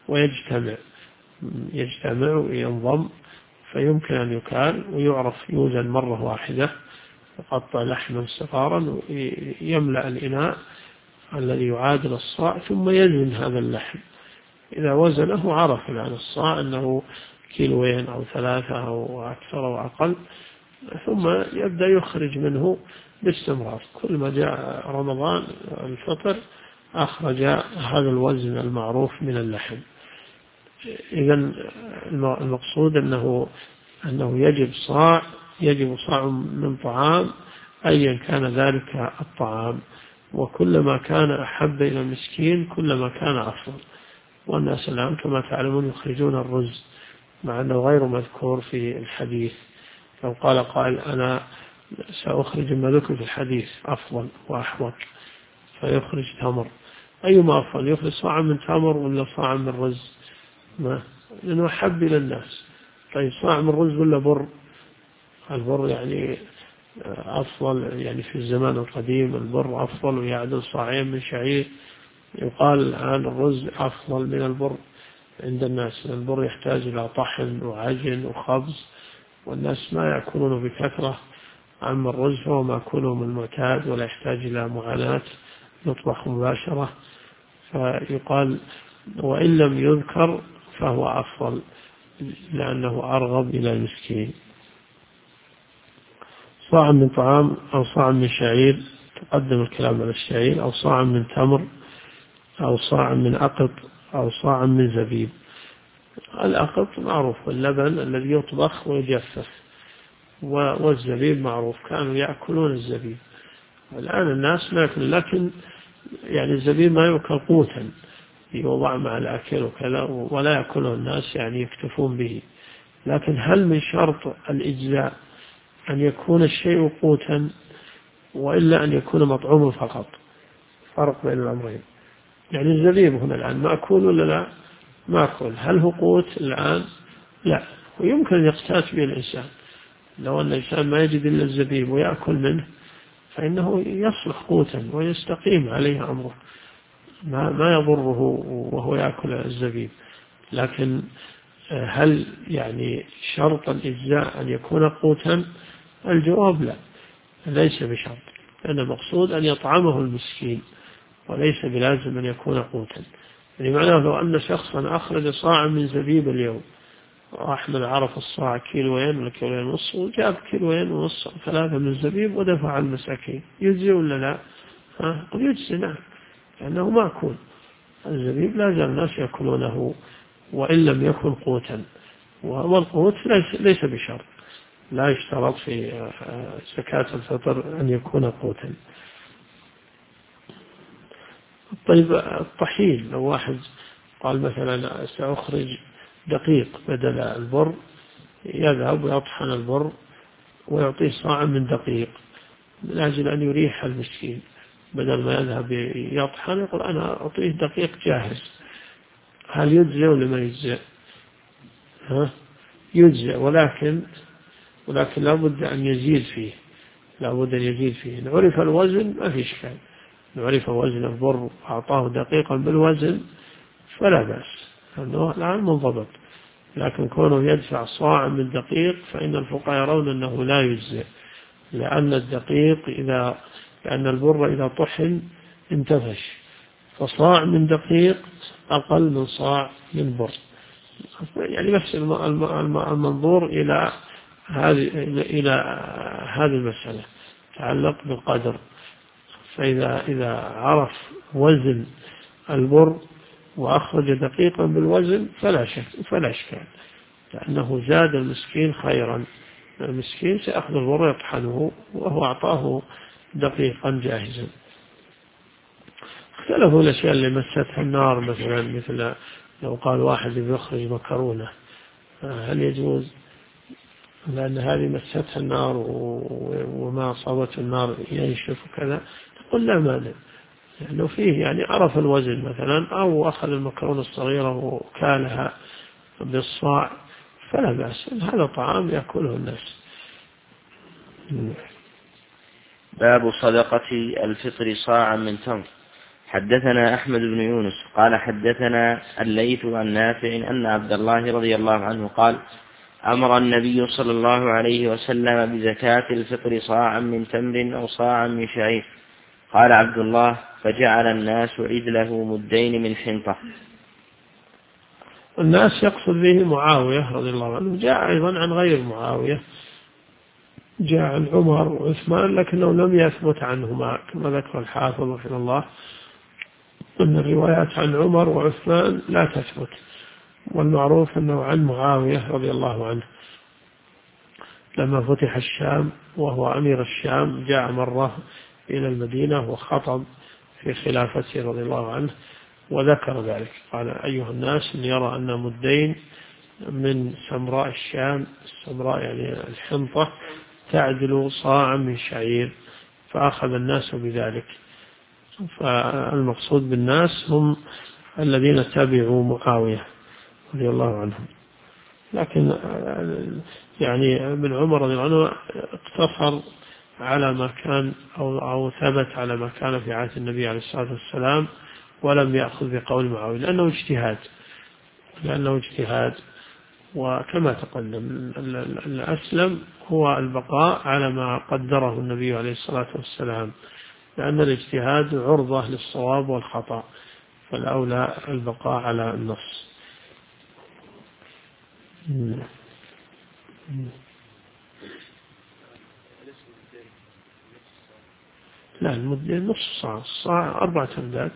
يجتمع وينضم، فيمكن أن يكال ويعرف يوزن مرة واحدة، يقطع لحما صغارا ويملأ الإناء الذي يعادل الصاع، ثم يزن هذا اللحم. إذا وزنه عرف الآن الصاع أنه 2 أو 3 أو أكثر أو أقل، ثم يبدأ يخرج منه باستمرار. كل ما جاء رمضان الفطر أخرج هذا الوزن المعروف من اللحم. إذن المقصود أنه يجب صاع من طعام أيا كان ذلك الطعام، وكلما كان أحب إلى المسكين كلما كان أفضل. والناس الآن كما تعلمون يخرجون الرز مع أنه غير مذكور في الحديث. لو قال قائل أنا سأخرج ما ذكر في الحديث أفضل وأحوط، فيخرج تمر، أيما أفضل، يخرج صاع من تمر ولا صاع من رز؟ لأنه أحب إلى الناس. طيب صاع من رز ولا بر؟ البر يعني أفضل، يعني في الزمان القديم البر أفضل ويعدل صاعين من شعير. يقال الآن الرز أفضل من البر عند الناس، البر يحتاج إلى طحن وعجن وخبز، والناس ما يأكلونه بكثرة. أما الرز فهو مأكولهم المعتاد ولا يحتاج إلى معاناة، يطبخ مباشرة. فيقال وإن لم يذكر فهو أفضل لأنه أرغب إلى المسكين. صاع من طعام أو صاع من شعير، تقدم الكلام على الشعير، أو صاع من تمر أو صاع من أقط أو صاع من زبيب. الأقط معروف اللبن الذي يطبخ ويجفف، والزبيب معروف كانوا يأكلون الزبيب. الآن الناس ما يأكل، لكن يعني الزبيب ما يؤكل قوتا، يوضع مع الأكل وكذا ولا يأكله الناس، يعني يكتفون به. لكن هل من شرط الإجزاء أن يكون الشيء قوتا وإلا أن يكون مطعوما فقط؟ فرق بين الأمرين. يعني الزبيب هنا الآن مأكول ولا لا؟ مأكول. هل هو قوت الآن؟ لا. ويمكن أن يقتات به الإنسان، لو أن الإنسان ما يجد إلا الزبيب ويأكل منه فإنه يصلح قوتا ويستقيم عليه أمره، ما يضره وهو يأكل الزبيب. لكن هل يعني شرط الإجزاء أن يكون قوتا؟ الجواب لا، ليس بشرط، لأن المقصود أن يطعمه المسكين وليس بلازم أن يكون قوتا. يعني معناه لو أن شخصا أخرج صاع من زبيب اليوم، وأحمد عرف الصاع 2 ولا 2.5 كيلو، وجاب 2.5 كيلو 3 من الزبيب ودفع المساكين، يجزي ولا لا؟ قل يجزي، نعم، لأنه مأكول. الزبيب لا زال الناس يأكلونه وإن لم يكن قوتا، والقوت ليس بشرط، لا يشترط في زكاة الفطر أن يكون قوتا. طيب الطحين، لو واحد قال مثلا سأخرج دقيق بدل البر، يذهب ويطحن البر ويعطيه صاع من دقيق من أجل أن يريح المسكين، بدل ما يذهب يطحن يقول أنا أعطيه دقيق جاهز. هل يجزئ ولا ما يجزئ؟ يجزئ، ولكن لابد أن يزيد فيه، إن عرف الوزن ما في إشكال، إن عرف وزن البر وأعطاه دقيقا بالوزن فلا بأس، لأنه الآن منضبط. لكن كونه يدفع صاع من دقيق فإن الفقهاء يرون أنه لا يجزئ، لأن البر إذا طحن انتفش، فصاع من دقيق أقل من صاع من بر. يعني نفس المنظور إلى هذه المسألة تعلق بالقدر. فإذا عرف وزن البر وأخرج دقيقا بالوزن فلا إشكال، لأنه زاد المسكين خيرا. المسكين سيأخذ البر يطحنه وهو أعطاه دقيقا جاهزا. اختلفوا الأشياء اللي مستها النار، مثل لو قال واحد يخرج مكرونة هل يجوز؟ لأن هذه مستها النار وما أصابت النار ينشف وكذا، نقول لا مانع، لأنه فيه يعني عرف الوزن مثلا، أو أخذ المكرونة الصغيرة وكالها بالصاع فلا بأس، هذا طعام يأكله الناس. باب صدقة الفطر صاعا من تمر. حدثنا أحمد بن يونس قال حدثنا الليث عن نافع أن عبد الله رضي الله عنه قال أمر النبي صلى الله عليه وسلم بزكاة الفطر صاعا من تمر أو صاعا من شعير. قال عبد الله فجعل الناس عدله مدين من حنطة. الناس يقصد به معاوية رضي الله عنه، جاء أيضا عن غير معاوية، جاء عن عمر وعثمان لكنه لم يثبت عنهما كما ذكر الحافظ رحمه الله أن الروايات عن عمر وعثمان لا تثبت، والمعروف أنه عن معاوية رضي الله عنه لما فتح الشام وهو أمير الشام جاء مرة إلى المدينة وخطب في خلافته رضي الله عنه وذكر ذلك، قال أيها الناس إن يرى أن مدين من سمراء الشام، السمراء يعني الحنطة، تعدل صاعا من شعير، فأخذ الناس بذلك. فالمقصود بالناس هم الذين تبعوا معاوية رضي الله عنهم، لكن يعني ابن عمر رضي الله عنه اقتصر على ما كان أو ثبت على ما كان في عهد النبي عليه الصلاة والسلام ولم يأخذ بقول معاوية لأنه اجتهاد. وكما تقدم الأسلم هو البقاء على ما قدره النبي عليه الصلاة والسلام، لأن الاجتهاد عرضة للصواب والخطأ، فالأولى البقاء على النص. لا، المدين نصف صاع، الصاع 4 أمداد.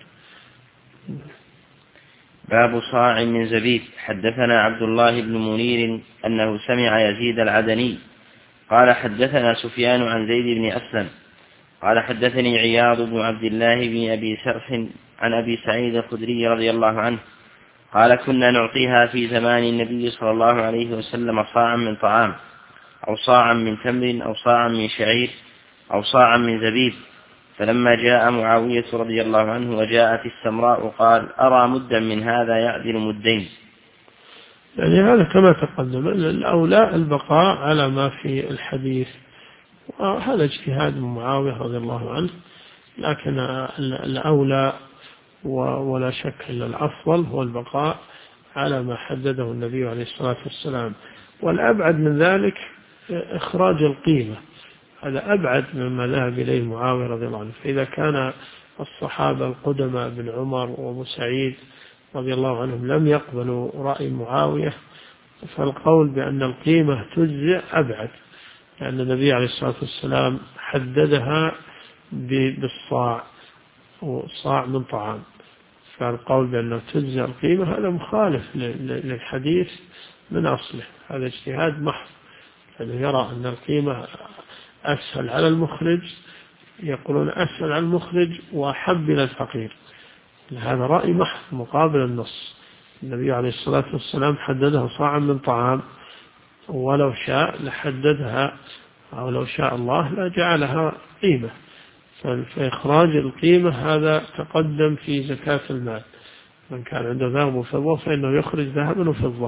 باب صاع من زبيب. حدثنا عبد الله بن منير أنه سمع يزيد العدني قال حدثنا سفيان عن زيد بن أسلم قال حدثني عياض بن عبد الله بن أبي سرح عن أبي سعيد الخدري رضي الله عنه قال كنا نعطيها في زمان النبي صلى الله عليه وسلم صاعا من طعام أو صاعا من تمر أو صاعا من شعير أو صاعا من زبيب، فلما جاء معاوية رضي الله عنه وجاءت السمراء قال أرى مدا من هذا يعدل مدين. يعني هذا كما تقدم الأولى البقاء على ما في الحديث، وهذا اجتهاد من معاوية رضي الله عنه، لكن الأولى ولا شك أن الأفضل هو البقاء على ما حدده النبي عليه الصلاة والسلام. والأبعد من ذلك إخراج القيمة، هذا أبعد مما ذهب إليه معاوية رضي الله عنه. فإذا كان الصحابة القدماء بن عمر وابو سعيد رضي الله عنهم لم يقبلوا رأي معاوية، فالقول بأن القيمة تجزئ أبعد، لأن النبي عليه الصلاة والسلام حددها بالصاع وصاع من طعام، فالقول بأنه تجزئ القيمة هذا مخالف للحديث من أصله، هذا اجتهاد محض. يعني يرى أن القيمة أسهل على المخرج، يقولون أسهل على المخرج وأحب إلى الفقير، هذا رأي محض مقابل النص. النبي عليه الصلاة والسلام حددها صاعا من طعام، ولو شاء لحددها أو لو شاء الله لا جعلها قيمة، فإخراج القيمة هذا تقدم في زكاة المال، من كان عنده ذهب وفضة فإنه يخرج ذهبا وفضة،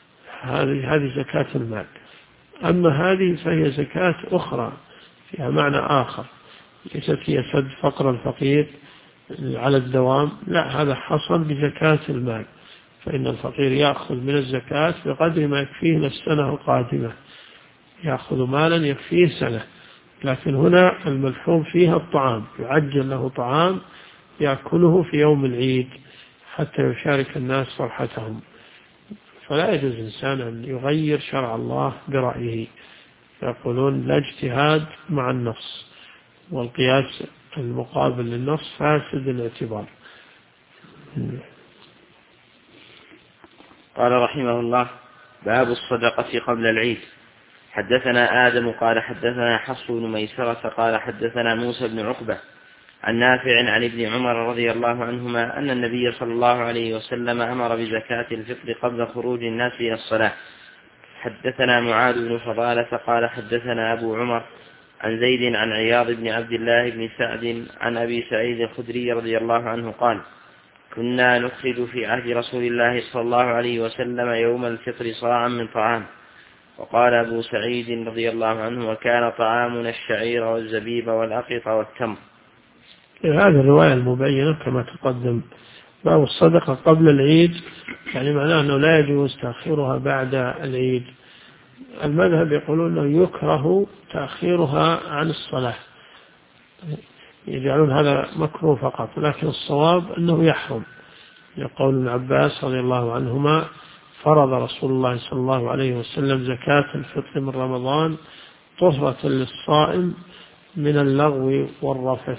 هذه زكاة المال. أما هذه فهي زكاة أخرى فيها معنى آخر، ليست هي سد فقر الفقير على الدوام، لا، هذا حصل بزكاة المال، فإن الفقير يأخذ من الزكاة بقدر ما يكفيه للسنة القادمة، يأخذ مالا يكفيه سنة. لكن هنا الملحوم فيها الطعام، يعجل له طعام يأكله في يوم العيد حتى يشارك الناس فرحتهم، فلا يجوز الإنسان أن يغير شرع الله برأيه. يقولون لا اجتهاد مع النص، والقياس المقابل للنص فاسد الاعتبار. قال رحمه الله باب الصدقة قبل العيد. حدثنا آدم قال حدثنا حفص بن ميسرة قال حدثنا موسى بن عقبة عن نافع عن ابن عمر رضي الله عنهما أن النبي صلى الله عليه وسلم أمر بزكاة الفطر قبل خروج الناس إلى الصلاة. حدثنا معاذ بن فضالة قال حدثنا أبو عمر عن زيد عن عياض بن عبد الله بن سعد عن أبي سعيد الخدري رضي الله عنه قال كنا نخرج في عهد رسول الله صلى الله عليه وسلم يوم الفطر صاعا من طعام. وقال أبو سعيد رضي الله عنه وكان طعامنا الشعير والزبيب والأقط والتمر. هذه الرواية المبينة كما تقدم. باب الصدقة قبل العيد يعني معناه أنه لا يجوز تأخيرها بعد العيد. المذهب يقولون أنه يكره تأخيرها عن الصلاة، يجعلون هذا مكروه فقط، لكن الصواب أنه يحرم. يقول ابن عباس رضي الله عنهما: فرض رسول الله صلى الله عليه وسلم زكاة الفطر من رمضان طهرة للصائم من اللغو والرفث،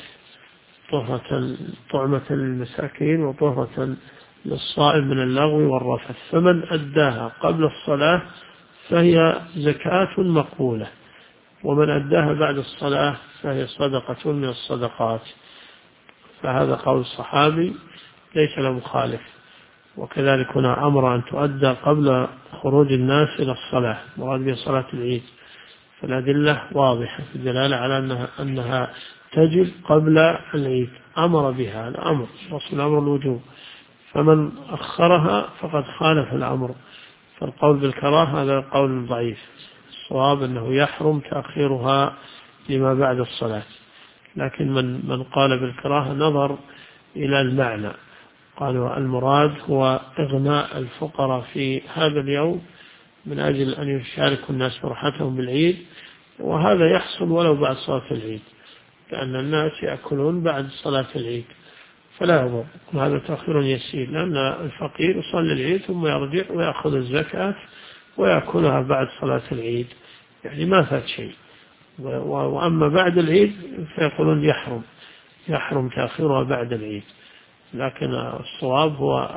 طعمة للمساكين وطهرة للصائم من اللغو والرفث، فمن أداها قبل الصلاة فهي زكاة مقبولة، ومن أداها بعد الصلاة فهي صدقة من الصدقات. فهذا قول الصحابي ليس له مخالف. وكذلك هنا أمر أن تؤدى قبل خروج الناس إلى الصلاة، مراد بها صلاة العيد، فالأدلة واضحة في الدلالة على أنها تجب قبل العيد، أمر بها الأمر وصل الأمر الوجوب، فمن أخرها فقد خالف الأمر. فالقول بالكراهة هذا قول ضعيف، الصواب أنه يحرم تأخيرها لما بعد الصلاة. لكن من قال بالكراهة نظر إلى المعنى، قالوا المراد هو إغناء الفقراء في هذا اليوم من أجل أن يشاركوا الناس فرحتهم بالعيد، وهذا يحصل ولو بعد صلاة العيد، لأن الناس يأكلون بعد صلاة العيد فلا يضر، وهذا تأخير يسير، لأن الفقير يصلي العيد ثم يرجع ويأخذ الزكاة ويأكلها بعد صلاة العيد، يعني ما فات شيء. وأما بعد العيد فيقولون يحرم تأخيرها بعد العيد. لكن الصواب هو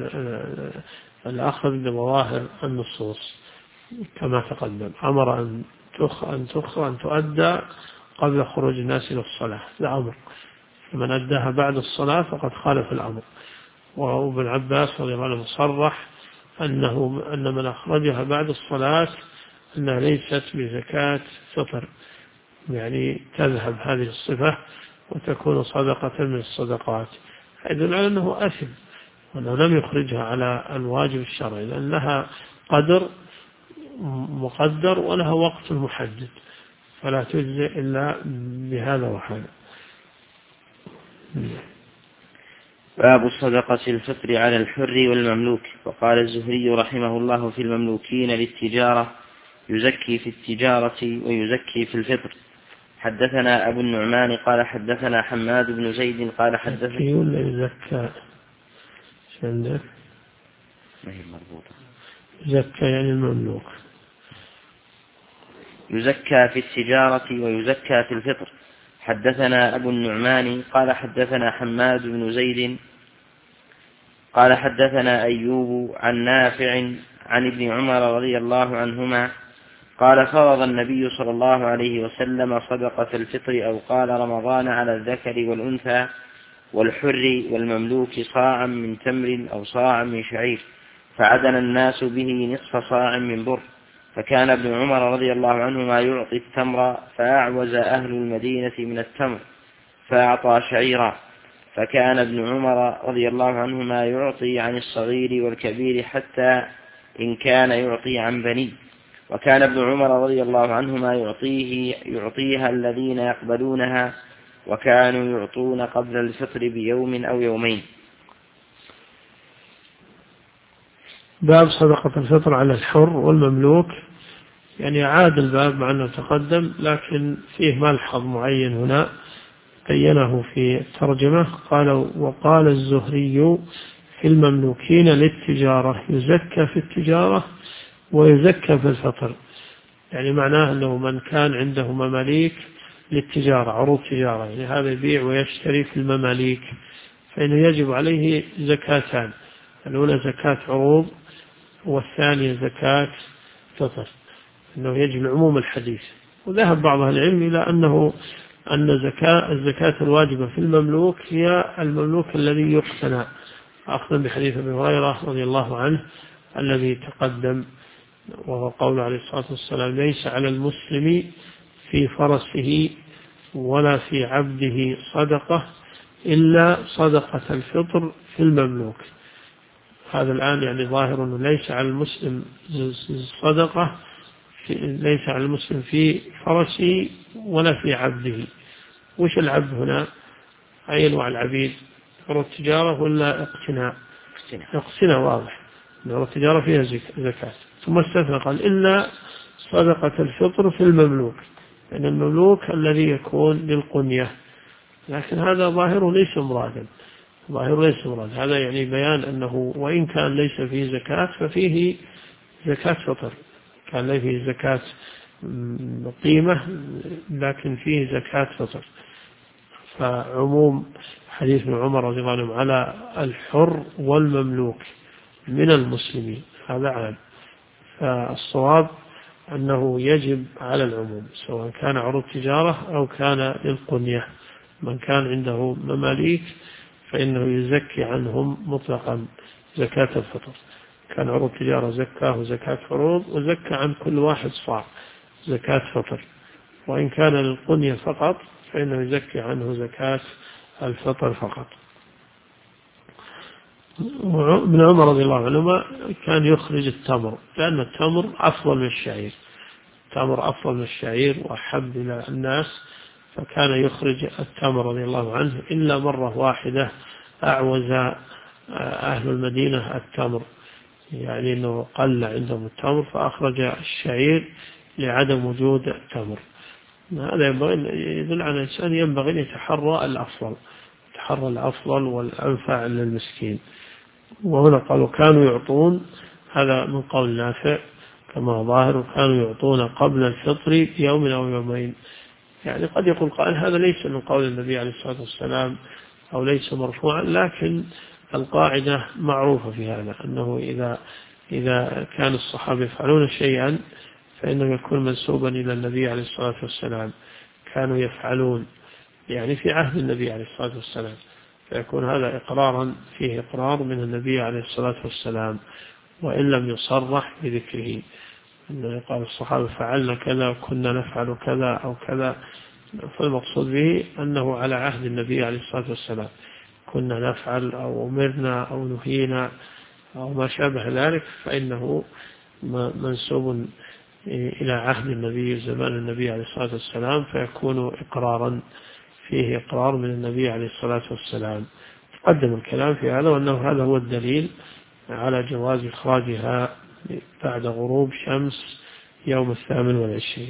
الأخذ بظواهر النصوص كما تقدم، أمر أن تؤدى قبل خروج الناس إلى الصلاة، لا أمر، فمن أداها بعد الصلاة فقد خالف الأمر. وابن عباس رضي الله عنه صرح أن من أخرجها بعد الصلاة أنها ليست بزكاة فطر، يعني تذهب هذه الصفة وتكون صدقة من الصدقات، يدل على أنه أثم وأنه لم يخرجها على الواجب الشرعي، لأن لها قدر مقدر ولها وقت محدد، فلا تجزئ إلا بهذا وهذا. باب الصدقة الفطر على الحر والمملوك. وقال الزهري رحمه الله في المملوكين للتجارة: يزكي في التجارة ويزكي في الفطر. حدثنا أبو النعمان قال حدثنا حماد بن زيد قال حدثنا يزكى عندك ما هي مربوطة، يزكى يعني المملوك. يزكى في التجارة ويزكى في الفطر. حدثنا أبو النعمان قال حدثنا حماد بن زيد قال حدثنا أيوب عن نافع عن ابن عمر رضي الله عنهما قال: فرض النبي صلى الله عليه وسلم صدقة الفطر أو قال رمضان على الذكر والأنثى والحر والمملوك صاعا من تمر أو صاعا من شعير، فعدن الناس به نصف صاع من بر، فكان ابن عمر رضي الله عنهما يعطي التمر فأعوز أهل المدينة من التمر فأعطى شعيرا، فكان ابن عمر رضي الله عنهما يعطي عن الصغير والكبير حتى إن كان يعطي عن بني، وكان ابن عمر رضي الله عنهما يعطيها الذين يقبلونها، وكانوا يعطون قبل الفطر بيوم أو يومين. باب صدقة الفطر على الحر والمملوك، يعني عاد الباب مع أنه تقدم، لكن فيه ملحظ معين هنا بينه في الترجمة. قال: وقال الزهري في المملوكين للتجارة: يزكى في التجارة ويزكى في الفطر، يعني معناه أنه من كان عنده مماليك للتجارة، عروض تجارة، يعني هذا يبيع ويشتري في المماليك، فإنه يجب عليه زكاتان: الأولى زكاة عروض، والثانية زكاة فطر، أنه يجب العموم الحديث. وذهب بعض أهل العلم إلى أن الزكاة الواجبة في المملوك هي المملوك الذي يقتنى، أخذا بحديث أبي هريرة رضي الله عنه الذي تقدم، وهو قول عليه الصلاة والسلام: ليس على المسلم في فرسه ولا في عبده صدقة إلا صدقة الفطر في المملوك. هذا الآن يعني ظاهر أنه ليس على المسلم صدقة، ليس على المسلم في فرسه ولا في عبده. وش العبد هنا؟ أي أنواع العبيد؟ عروض التجارة ولا اقتناء؟ اقتناء واضح، عروض التجارة فيها زكاة. ثم استثنى قال إلا صدقة الفطر في المملوك، لأن المملوك الذي يكون للقنية، لكن هذا ظاهره ليس مرادا، ظاهره ليس مراد. هذا يعني بيان أنه وإن كان ليس فيه زكاة ففيه زكاة فطر، كان ليس فيه زكاة قيمة لكن فيه زكاة فطر. فعموم حديث ابن عمر رضي الله عنه على الحر والمملوك من المسلمين هذا عام، فالصواب أنه يجب على العموم سواء كان عروض تجارة أو كان للقنية. من كان عنده مماليك فإنه يزكي عنهم مطلقا زكاة الفطر. كان عروض تجارة زكاه زكاة عروض، وزكى عن كل واحد صاع زكاة فطر. وإن كان للقنية فقط فإنه يزكي عنه زكاة الفطر فقط. ابن عمر رضي الله عنهما كان يخرج التمر، لأن التمر أفضل من الشعير، التمر أفضل من الشعير وأحب إلى الناس، فكان يخرج التمر رضي الله عنه. إلا مرة واحدة أعوز أهل المدينة التمر، يعني أنه قل عندهم التمر فأخرج الشعير لعدم وجود التمر. هذا يدل على الإنسان ينبغي أن يتحرى الأفضل، يتحرى الأفضل والأنفع للمسكين. وهنا قالوا كانوا يعطون، هذا من قول نافع كما ظاهر، كانوا يعطون قبل الفطر بيوم أو يومين. يعني قد يقول قائل هذا ليس من قول النبي عليه الصلاة والسلام أو ليس مرفوعا، لكن القاعدة معروفة في هذا، أنه إذا كان الصحابة يفعلون شيئا فإنه يكون منسوبا إلى النبي عليه الصلاة والسلام. كانوا يفعلون يعني في عهد النبي عليه الصلاة والسلام، فيكون هذا إقرارا فيه إقرار من النبي عليه الصلاة والسلام، وإن لم يصرح بذكره أنه قال الصحابة فعلنا كذا وكنا نفعل كذا أو كذا، فالمقصود به أنه على عهد النبي عليه الصلاة والسلام كنا نفعل أو أمرنا أو نهينا أو ما شابه ذلك، فإنه منسوب إلى عهد النبي زمان النبي عليه الصلاة والسلام، فيكون إقرارا فيه إقرار من النبي عليه الصلاة والسلام. تقدم الكلام في هذا، وأنه هذا هو الدليل على جواز إخراجها بعد غروب شمس يوم 28.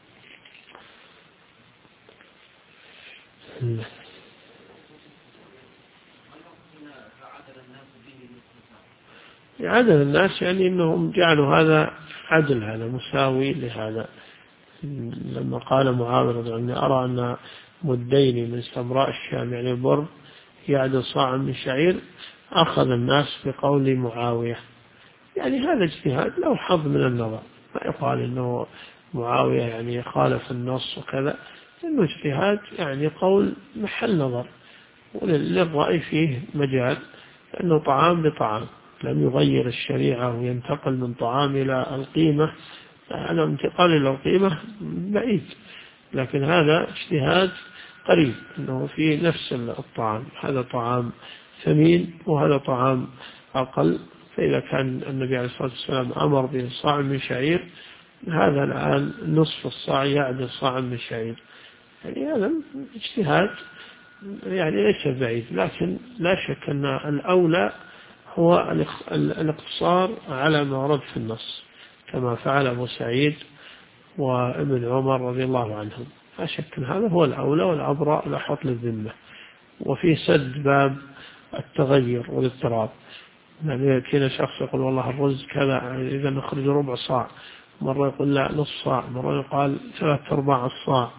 عدد الناس يعني أنهم جعلوا هذا عدل، هذا مساوي لهذا. لما قال معاوية رضي الله عنه أرى أن مدين من سمراء الشام يعني البر يعدل صاع من شعير، أخذ الناس بقول معاوية. يعني هذا اجتهاد له حظ من النظر، ما يقال أنه معاوية يعني خالف النص وكذا، إنه اجتهاد يعني قول محل نظر، وللرأي فيه مجال، لأنه طعام بطعام لم يغير الشريعة وينتقل من طعام إلى القيمة. أنا انتقال إلى القيمة بعيد، لكن هذا اجتهاد قريب أنه في نفس الطعام، هذا طعام ثمين وهذا طعام أقل. فإذا كان النبي عليه الصلاة والسلام أمر بصاع من شعير، هذا الآن نصف الصاع يعدل صاع من شعير، يعني هذا اجتهاد يعني ليس بعيد. لكن لا شك أن الأولى هو الاقتصار على ما ورد في النص، كما فعل أبو سعيد وابن عمر رضي الله عنهم. لا شك أن هذا هو الأولى والأبرأ لا حط للذمة، وفي سد باب التغير والاضطراب. يعني كنا شخص يقول والله الرز كذا إذا نخرج ربع صاع، مرة يقول لا نصف صاع، مرة يقال 3/4 الصاع،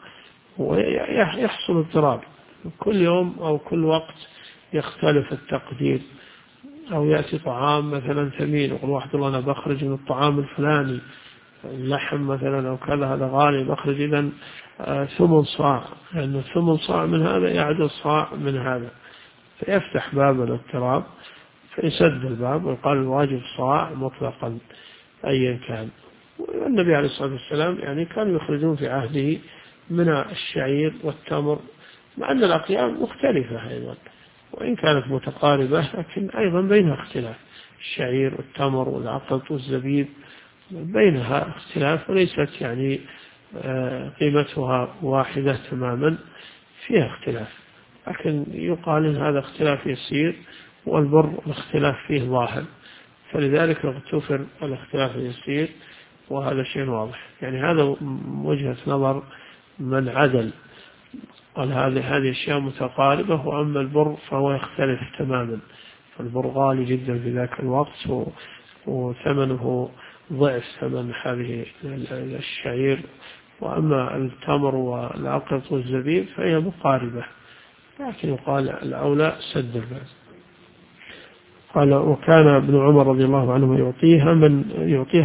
ويحصل اضطراب كل يوم أو كل وقت يختلف التقدير. أو يأتي طعام مثلا ثمين يقول واحد والله أنا بخرج من الطعام الفلاني اللحم مثلا أو كذا هذا غالي، بخرج إذا 8 صاع، لأن 8 صاع من هذا يعدل صاع من هذا، فيفتح باب الاضطراب فيسد الباب ويقال الواجب صاع مطلقا أيا كان. والنبي عليه الصلاة والسلام يعني كانوا يخرجون في عهده من الشعير والتمر، مع أن الأقيام مختلفة أيضا وإن كانت متقاربة، لكن أيضا بينها اختلاف. الشعير والتمر والعقط والزبيب بينها اختلاف، وليست يعني قيمتها واحدة تماما، فيها اختلاف. لكن يقال إن هذا اختلاف يسير، والبر الاختلاف فيه ظاهر، فلذلك اغتفر الاختلاف اليسير، وهذا شيء واضح. يعني هذا وجهة نظر من عدل، قال هذه أشياء متقاربة، وأما البر فهو يختلف تماما، فالبر غالي جدا في ذاك الوقت، وثمنه ضعف ثمن هذه الشعير، وأما التمر والعقط والزبيب فهي مقاربة، لكن يقال الأولى سد الباب. قال وكان ابن عمر رضي الله عنه يعطيها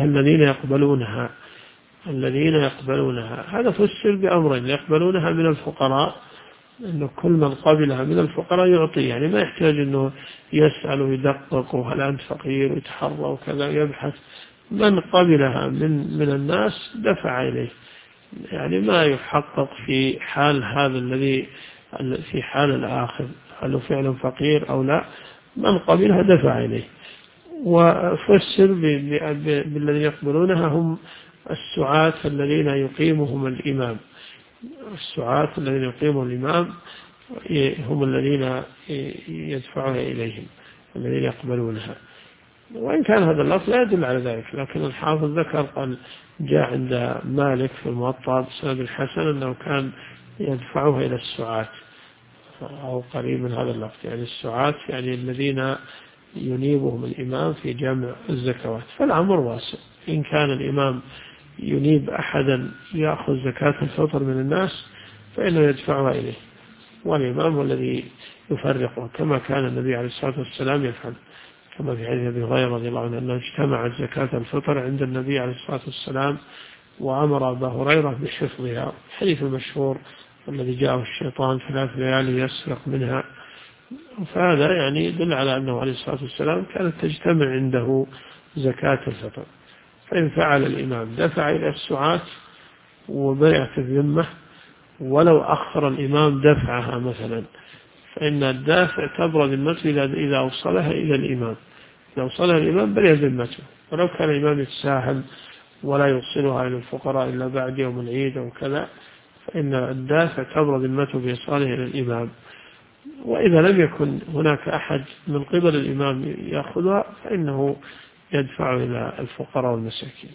الذين يقبلونها. هذا فسر بأمرين: يقبلونها من الفقراء، أنه كل من قبلها من الفقراء يعطيه، يعني ما يحتاج أنه يسأل ويدقق وهل أنت فقير ويتحرى وكذا يبحث، من قبلها من الناس دفع إليه، يعني ما يحقق في حال هذا الذي في حال الآخر هل هو فعلا فقير أو لا، من قبلها دفع إليه. وفسر بالذين يقبلونها هم السعاة الذين يقيمهم الإمام، السعاة الذين يقيمهم الإمام هم الذين يدفعها إليهم، الذين يقبلونها. وإن كان هذا اللفظ لا يدل على ذلك، لكن الحافظ ذكر قال جاء عند مالك في الموطأ بسند الحسن أنه كان يدفعها إلى السعاة، أو قريب من هذا اللفظ، يعني السعاة يعني الذين ينيبهم الإمام في جمع الزكوات. فالأمر واسع، إن كان الإمام ينيب أحدا يأخذ زكاة الفطر من الناس فإنه يدفعها إليه، والإمام هو الذي يفرقه، كما كان النبي عليه الصلاة والسلام يفعل، كما في حديث أبي هريرة رضي الله عنه أنه اجتمعت زكاة الفطر عند النبي عليه الصلاة والسلام، وأمر أبا هريرة بحفظها، الحديث المشهور الذي جاءه الشيطان 3 ليالي يسرق منها. فهذا يعني يدل على أنه عليه الصلاة والسلام كانت تجتمع عنده زكاة الفطر، فإن فعل الإمام دفع إلى السعاة وبرئت الذمة، ولو أخر الإمام دفعها مثلا فإن الدافع تبرأ ذمته إذا أوصلها إلى الإمام، إذا أوصلها الإمام برئ ذمته، ولو كان الإمام يتساهل ولا يوصلها إلى الفقراء إلا بعد يوم العيد أو كذا، فإن الدافع تبرأ ذمته بإيصاله إلى الإمام. وإذا لم يكن هناك أحد من قبل الإمام يأخذها فإنه يدفع إلى الفقراء والمساكين.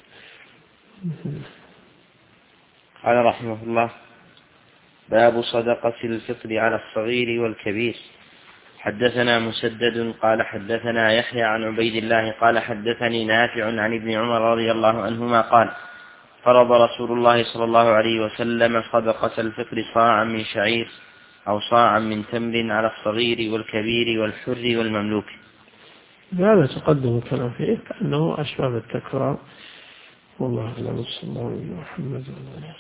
قال رحمه الله: باب صدقة الفطر على الصغير والكبير. حدثنا مسدد قال حدثنا يحيى عن عبيد الله قال حدثني نافع عن ابن عمر رضي الله عنهما قال: فرض رسول الله صلى الله عليه وسلم صدقة الفطر صاعا من شعير أو صاعا من تمر على الصغير والكبير والحر والمملوك. هذا تقدم الكلام فيه كأنه أشبه بالتكرار، والله أعلم. صلى الله عليه محمد وعلى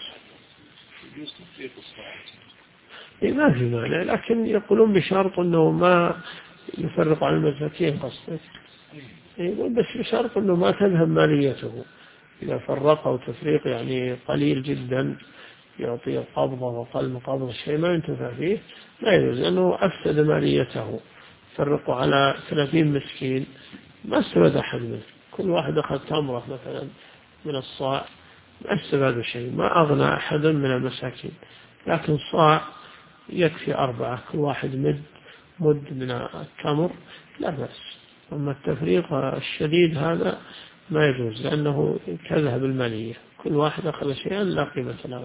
آله. ما في مانع، لكن يقولون بشرط أنه ما يفرق عن المساكين قصدك، يقول بس بشرط أنه ما تذهب ماليته، إذا فرقه تفريق يعني قليل جدا يعطي قبضة وقل قبضة شيء ما ينتفع فيه لا يجوز، لأنه أفسد ماليته. فرقوا على 30 مسكين ما استفاد أحد منه، كل واحد أخذ تمرة مثلا من الصاع ما استفاد شيء، ما أغنى أحدا من المساكين، لكن صاع يكفي 4، كل واحد مد من التمر لا بأس. أما التفريق الشديد هذا ما يجوز، لأنه كذهب المالية، كل واحد أخذ شيئا لا قيمة له.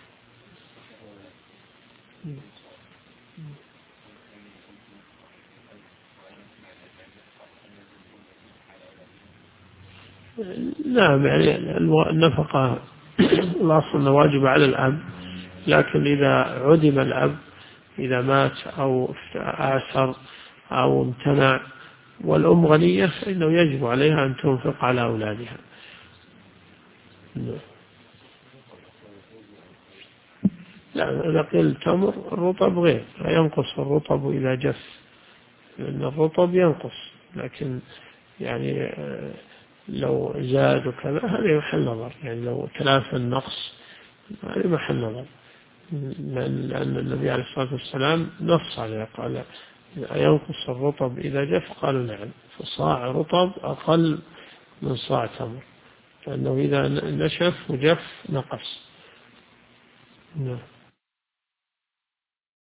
نعم، يعني النفقة الأصل أنه واجب على الأب، لكن إذا عدم الأب، إذا مات أو آثر أو امتنع والأم غنية فإنه يجب عليها أن تنفق على أولادها. لا، إذا قيل تمر الرطب غير، ينقص الرطب إذا جف، لأن الرطب ينقص، لكن يعني لو زاد وكذا هذا محل نظر، يعني لو تلافى النقص هذا محل نظر، لأن النبي عليه الصلاة والسلام نص عليه قال ينقص الرطب إذا جف، قالوا نعم، فصاع رطب أقل من صاع تمر، لأنه إذا نشف وجف نقص. نعم.